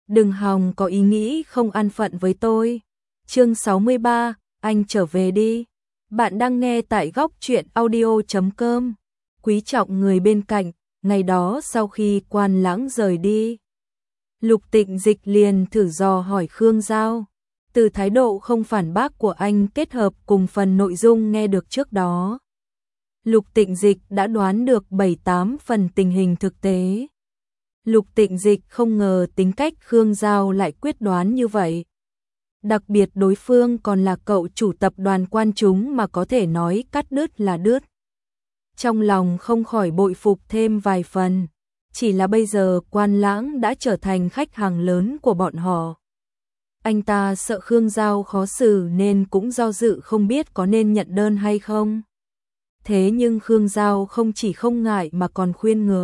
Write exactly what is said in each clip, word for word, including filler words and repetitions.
Đừng hòng có ý nghĩ không an phận với tôi. Chương sáu mươi ba, anh trở về đi. Bạn đang nghe tại góc truyện audio chấm com. Quý trọng người bên cạnh, ngày đó sau khi Quan Lãng rời đi, Lục Tịnh Dịch liền thử dò hỏi Khương Giao. Từ thái độ không phản bác của anh kết hợp cùng phần nội dung nghe được trước đó, Lục Tịnh Dịch đã đoán được bảy tám phần tình hình thực tế. Lục Tịnh Dịch không ngờ tính cách Khương Giao lại quyết đoán như vậy. Đặc biệt đối phương còn là cậu chủ tập đoàn Quan Chúng mà có thể nói cắt đứt là đứt. Trong lòng không khỏi bội phục thêm vài phần. Chỉ là bây giờ Quan Lãng đã trở thành khách hàng lớn của bọn họ. Anh ta sợ Khương Giao khó xử nên cũng do dự không biết có nên nhận đơn hay không. Thế nhưng Khương Giao không chỉ không ngại mà còn khuyên ngược.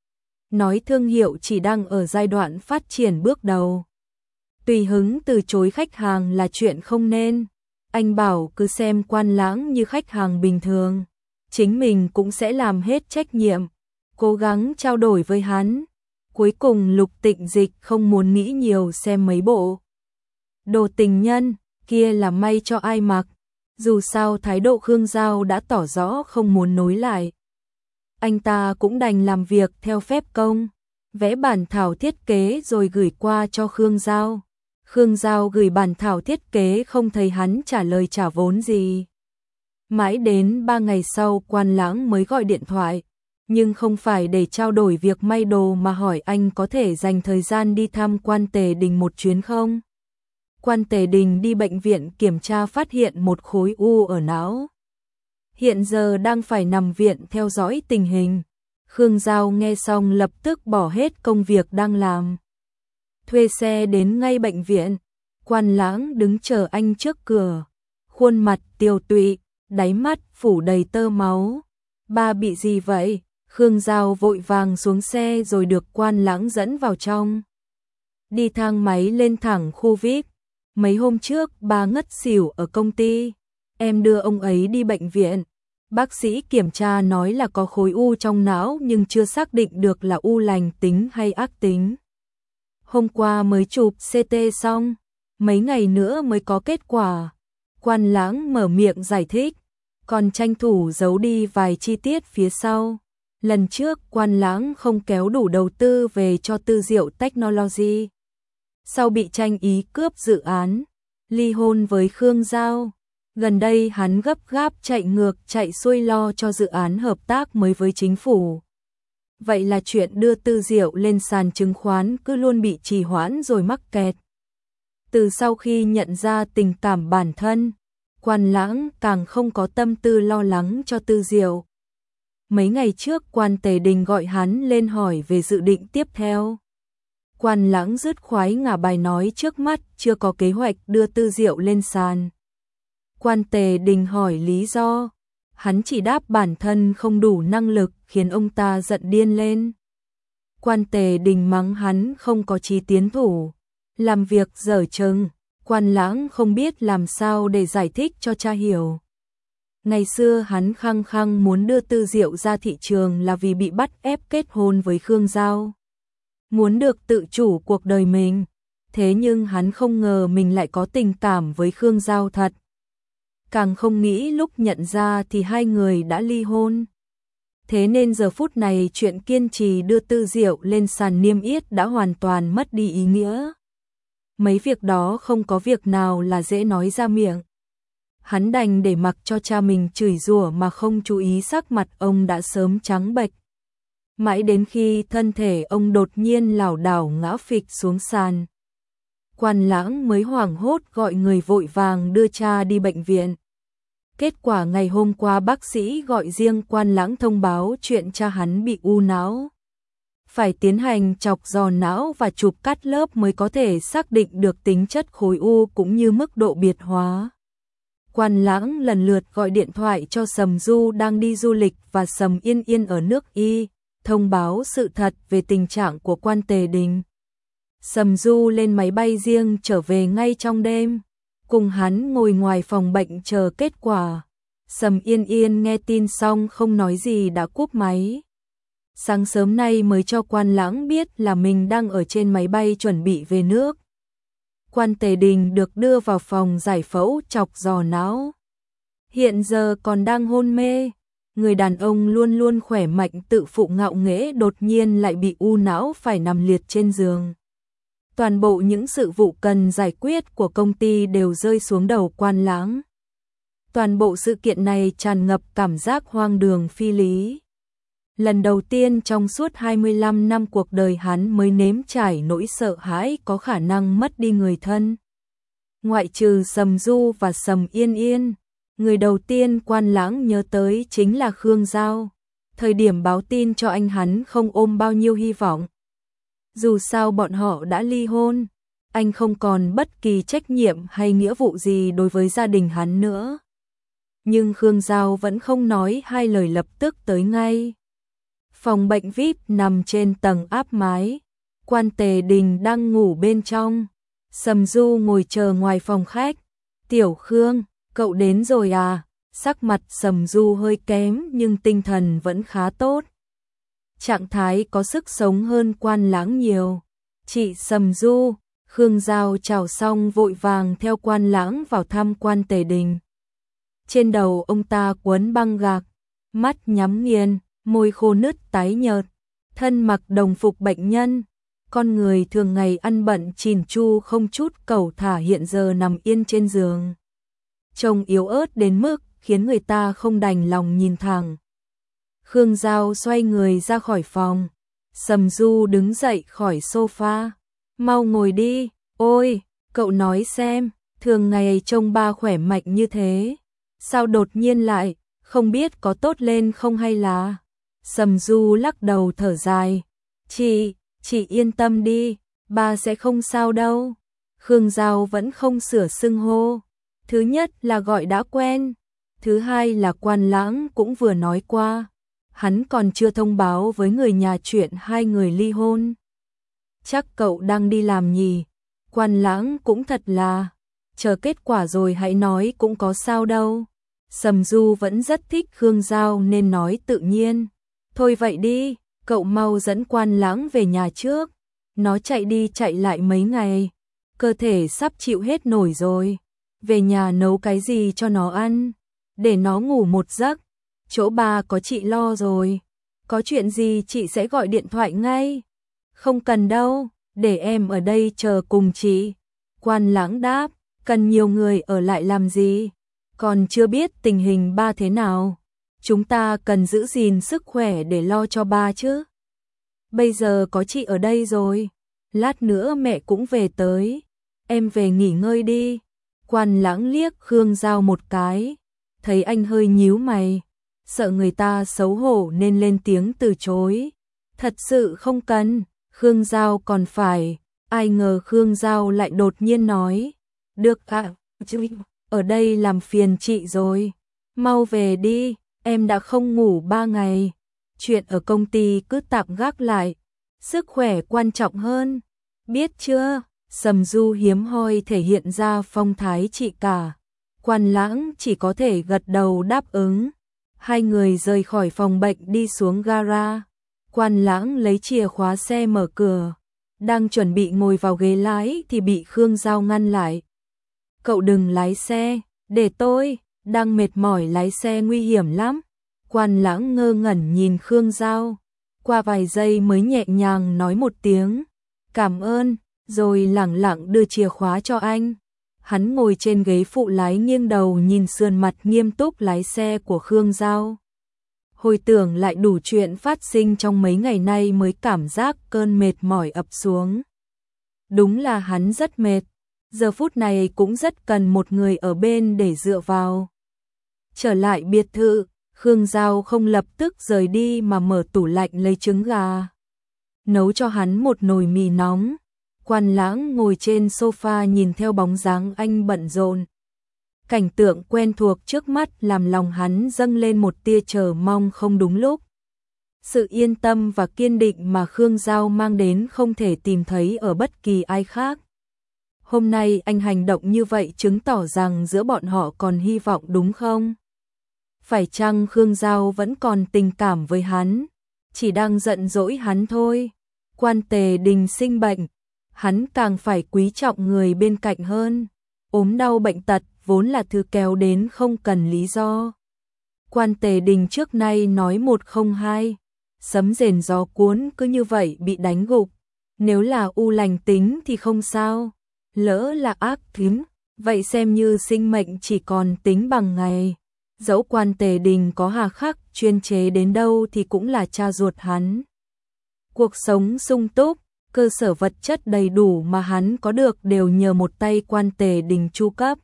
Nói thương hiệu chỉ đang ở giai đoạn phát triển bước đầu. Tùy hứng từ chối khách hàng là chuyện không nên. Anh bảo cứ xem Quan Lãng như khách hàng bình thường. Chính mình cũng sẽ làm hết trách nhiệm, cố gắng trao đổi với hắn. Cuối cùng Lục Tịnh Dịch không muốn nghĩ nhiều xem mấy bộ đồ tình nhân kia là may cho ai mặc. Dù sao thái độ Khương Giao đã tỏ rõ không muốn nối lại. Anh ta cũng đành làm việc theo phép công, vẽ bản thảo thiết kế rồi gửi qua cho Khương Giao. Khương Giao gửi bản thảo thiết kế không thấy hắn trả lời trả vốn gì. Mãi đến ba ngày sau Quan Lãng mới gọi điện thoại, nhưng không phải để trao đổi việc may đồ mà hỏi anh có thể dành thời gian đi thăm Quan Tề Đình một chuyến không. Quan Tề Đình đi bệnh viện kiểm tra phát hiện một khối u ở não. Hiện giờ đang phải nằm viện theo dõi tình hình. Khương Giao nghe xong lập tức bỏ hết công việc đang làm. Thuê xe đến ngay bệnh viện. Quan Lãng đứng chờ anh trước cửa. Khuôn mặt tiều tụy, đáy mắt phủ đầy tơ máu. Ba bị gì vậy? Khương Giao vội vàng xuống xe rồi được Quan Lãng dẫn vào trong. Đi thang máy lên thẳng khu vi ai pi. Mấy hôm trước ba ngất xỉu ở công ty. Em đưa ông ấy đi bệnh viện. Bác sĩ kiểm tra nói là có khối u trong não nhưng chưa xác định được là u lành tính hay ác tính. Hôm qua mới chụp xê tê xong, mấy ngày nữa mới có kết quả. Quan Lãng mở miệng giải thích, còn tranh thủ giấu đi vài chi tiết phía sau. Lần trước Quan Lãng không kéo đủ đầu tư về cho Tư Diệu Technology. Sau bị tranh ý cướp dự án, ly hôn với Khương Giao. Gần đây hắn gấp gáp chạy ngược chạy xuôi lo cho dự án hợp tác mới với chính phủ. Vậy là chuyện đưa Tư Diệu lên sàn chứng khoán cứ luôn bị trì hoãn rồi mắc kẹt. Từ sau khi nhận ra tình cảm bản thân, Quan Lãng càng không có tâm tư lo lắng cho Tư Diệu. Mấy ngày trước Quan Tề Đình gọi hắn lên hỏi về dự định tiếp theo. Quan Lãng dứt khoái ngả bài nói trước mắt chưa có kế hoạch đưa Tư Diệu lên sàn. Quan Tề Đình hỏi lý do, hắn chỉ đáp bản thân không đủ năng lực khiến ông ta giận điên lên. Quan Tề Đình mắng hắn không có chí tiến thủ, làm việc dở chừng. Quan Lãng không biết làm sao để giải thích cho cha hiểu. Ngày xưa hắn khăng khăng muốn đưa Tư Diệu ra thị trường là vì bị bắt ép kết hôn với Khương Giao. Muốn được tự chủ cuộc đời mình. Thế nhưng hắn không ngờ mình lại có tình cảm với Khương Giao thật. Càng không nghĩ lúc nhận ra thì hai người đã ly hôn. Thế nên giờ phút này chuyện kiên trì đưa Tư Diệu lên sàn niêm yết đã hoàn toàn mất đi ý nghĩa. Mấy việc đó không có việc nào là dễ nói ra miệng. Hắn đành để mặc cho cha mình chửi rủa mà không chú ý sắc mặt ông đã sớm trắng bệch. Mãi đến khi thân thể ông đột nhiên lảo đảo ngã phịch xuống sàn, Quan Lãng mới hoảng hốt gọi người vội vàng đưa cha đi bệnh viện. Kết quả ngày hôm qua bác sĩ gọi riêng Quan Lãng thông báo chuyện cha hắn bị u não. Phải tiến hành chọc giò não và chụp cắt lớp mới có thể xác định được tính chất khối u cũng như mức độ biệt hóa. Quan Lãng lần lượt gọi điện thoại cho Sầm Du đang đi du lịch và Sầm Yên Yên ở nước Y, thông báo sự thật về tình trạng của Quan Tề Đình. Sầm Du lên máy bay riêng trở về ngay trong đêm, cùng hắn ngồi ngoài phòng bệnh chờ kết quả. Sầm Yên Yên nghe tin xong không nói gì đã cúp máy. Sáng sớm nay mới cho Quan Lãng biết là mình đang ở trên máy bay chuẩn bị về nước. Quan Tề Đình được đưa vào phòng giải phẫu chọc giò não. Hiện giờ còn đang hôn mê. Người đàn ông luôn luôn khỏe mạnh tự phụ ngạo nghễ đột nhiên lại bị u não phải nằm liệt trên giường. Toàn bộ những sự vụ cần giải quyết của công ty đều rơi xuống đầu Quan Lãng. Toàn bộ sự kiện này tràn ngập cảm giác hoang đường phi lý. Lần đầu tiên trong suốt hai mươi lăm năm cuộc đời hắn mới nếm trải nỗi sợ hãi có khả năng mất đi người thân. Ngoại trừ Sầm Du và Sầm Yên Yên, người đầu tiên Quan Lãng nhớ tới chính là Khương Giao. Thời điểm báo tin cho anh hắn không ôm bao nhiêu hy vọng. Dù sao bọn họ đã ly hôn, anh không còn bất kỳ trách nhiệm hay nghĩa vụ gì đối với gia đình hắn nữa. Nhưng Khương Giao vẫn không nói hai lời lập tức tới ngay. Phòng bệnh vi ai pi nằm trên tầng áp mái. Quan Tề Đình đang ngủ bên trong. Sầm Du ngồi chờ ngoài phòng khách. Tiểu Khương, cậu đến rồi à? Sắc mặt Sầm Du hơi kém nhưng tinh thần vẫn khá tốt. Trạng thái có sức sống hơn Quan Lãng nhiều. Chị Sầm Du, Khương Giao chào xong vội vàng theo Quan Lãng vào thăm Quan Tề Đình. Trên đầu ông ta quấn băng gạc, mắt nhắm nghiền, môi khô nứt tái nhợt, thân mặc đồng phục bệnh nhân, con người thường ngày ăn bận chỉn chu không chút cẩu thả hiện giờ nằm yên trên giường. Trông yếu ớt đến mức khiến người ta không đành lòng nhìn thẳng. Khương Giao xoay người ra khỏi phòng, Sầm Du đứng dậy khỏi sofa, mau ngồi đi, ôi, cậu nói xem, thường ngày trông ba khỏe mạnh như thế, sao đột nhiên lại, không biết có tốt lên không hay là... Sầm Du lắc đầu thở dài, chị, chị yên tâm đi, ba sẽ không sao đâu. Khương Giao vẫn không sửa xưng hô, thứ nhất là gọi đã quen, thứ hai là Quan Lãng cũng vừa nói qua, hắn còn chưa thông báo với người nhà chuyện hai người ly hôn. Chắc cậu đang đi làm nhỉ? Quan Lãng cũng thật là, chờ kết quả rồi hãy nói cũng có sao đâu. Sầm Du vẫn rất thích Khương Giao nên nói tự nhiên. Thôi vậy đi, cậu mau dẫn Quan Lãng về nhà trước. Nó chạy đi chạy lại mấy ngày, cơ thể sắp chịu hết nổi rồi. Về nhà nấu cái gì cho nó ăn, để nó ngủ một giấc. Chỗ ba có chị lo rồi, có chuyện gì chị sẽ gọi điện thoại ngay. Không cần đâu, để em ở đây chờ cùng chị. Quan Lãng đáp, cần nhiều người ở lại làm gì, còn chưa biết tình hình ba thế nào. Chúng ta cần giữ gìn sức khỏe để lo cho ba chứ. Bây giờ có chị ở đây rồi, lát nữa mẹ cũng về tới, em về nghỉ ngơi đi. Quan Lãng liếc Khương Giao một cái, thấy anh hơi nhíu mày, sợ người ta xấu hổ nên lên tiếng từ chối. Thật sự không cần, Khương Giao còn phải, ai ngờ Khương Giao lại đột nhiên nói, được ạ, ở đây làm phiền chị rồi, mau về đi, em đã không ngủ ba ngày, chuyện ở công ty cứ tạm gác lại, sức khỏe quan trọng hơn, biết chưa? Sầm Du hiếm hoi thể hiện ra phong thái chị cả. Quan Lãng chỉ có thể gật đầu đáp ứng. Hai người rời khỏi phòng bệnh đi xuống gara. Quan Lãng lấy chìa khóa xe mở cửa, đang chuẩn bị ngồi vào ghế lái thì bị Khương Giao ngăn lại. Cậu đừng lái xe, để tôi, đang mệt mỏi lái xe nguy hiểm lắm. Quan Lãng ngơ ngẩn nhìn Khương Giao, qua vài giây mới nhẹ nhàng nói một tiếng, cảm ơn, rồi lẳng lặng đưa chìa khóa cho anh. Hắn ngồi trên ghế phụ lái nghiêng đầu nhìn sườn mặt nghiêm túc lái xe của Khương Giao. Hồi tưởng lại đủ chuyện phát sinh trong mấy ngày nay mới cảm giác cơn mệt mỏi ập xuống. Đúng là hắn rất mệt, giờ phút này cũng rất cần một người ở bên để dựa vào. Trở lại biệt thự, Khương Giao không lập tức rời đi mà mở tủ lạnh lấy trứng gà, nấu cho hắn một nồi mì nóng. Quan Lãng ngồi trên sofa nhìn theo bóng dáng anh bận rộn. Cảnh tượng quen thuộc trước mắt làm lòng hắn dâng lên một tia chờ mong không đúng lúc. Sự yên tâm và kiên định mà Khương Giao mang đến không thể tìm thấy ở bất kỳ ai khác. Hôm nay anh hành động như vậy chứng tỏ rằng giữa bọn họ còn hy vọng đúng không? Phải chăng Khương Giao vẫn còn tình cảm với hắn? chỉ đang giận dỗi hắn thôi. Quan Tề Đình sinh bệnh, hắn càng phải quý trọng người bên cạnh hơn. Ốm đau bệnh tật vốn là thứ kéo đến không cần lý do. Quan Tề Đình trước nay nói một không hai, sấm rền gió cuốn cứ như vậy bị đánh gục. Nếu là u lành tính thì không sao, lỡ là ác tính, vậy xem như sinh mệnh chỉ còn tính bằng ngày. Dẫu Quan Tề Đình có hà khắc chuyên chế đến đâu thì cũng là cha ruột hắn. Cuộc sống sung túc, cơ sở vật chất đầy đủ mà hắn có được đều nhờ một tay Quan Tề Đình chu cấp.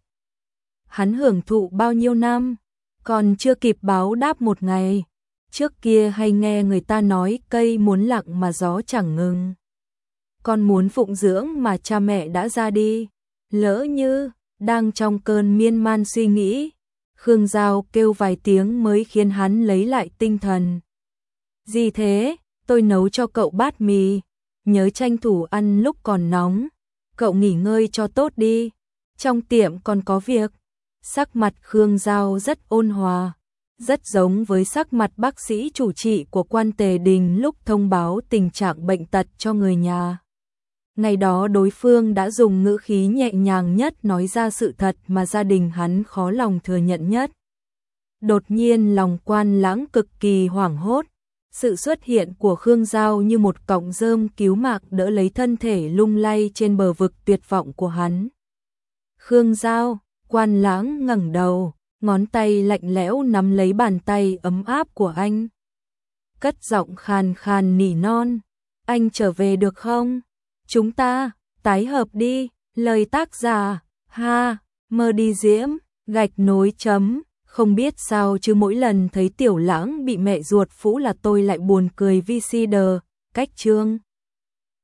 Hắn hưởng thụ bao nhiêu năm, còn chưa kịp báo đáp một ngày. Trước kia hay nghe người ta nói cây muốn lặng mà gió chẳng ngừng. Con muốn phụng dưỡng mà cha mẹ đã ra đi. Lỡ như, đang trong cơn miên man suy nghĩ, Khương Giao kêu vài tiếng mới khiến hắn lấy lại tinh thần. Gì thế, tôi nấu cho cậu bát mì, nhớ tranh thủ ăn lúc còn nóng. Cậu nghỉ ngơi cho tốt đi, trong tiệm còn có việc. Sắc mặt Khương Giao rất ôn hòa, rất giống với sắc mặt bác sĩ chủ trị của Quan Tề Đình lúc thông báo tình trạng bệnh tật cho người nhà. Ngày đó đối phương đã dùng ngữ khí nhẹ nhàng nhất nói ra sự thật mà gia đình hắn khó lòng thừa nhận nhất. Đột nhiên lòng Quan Lãng cực kỳ hoảng hốt, sự xuất hiện của Khương Giao như một cọng rơm cứu mạng đỡ lấy thân thể lung lay trên bờ vực tuyệt vọng của hắn. Khương Giao, Quan Lãng ngẩng đầu, ngón tay lạnh lẽo nắm lấy bàn tay ấm áp của anh. Cất giọng khàn khàn nỉ non, anh trở về được không? Chúng ta, tái hợp đi, lời tác giả, ha, mơ đi diễm, gạch nối chấm, không biết sao chứ mỗi lần thấy Tiểu Lãng bị mẹ ruột phũ là tôi lại buồn cười vi si đờ, cách chương.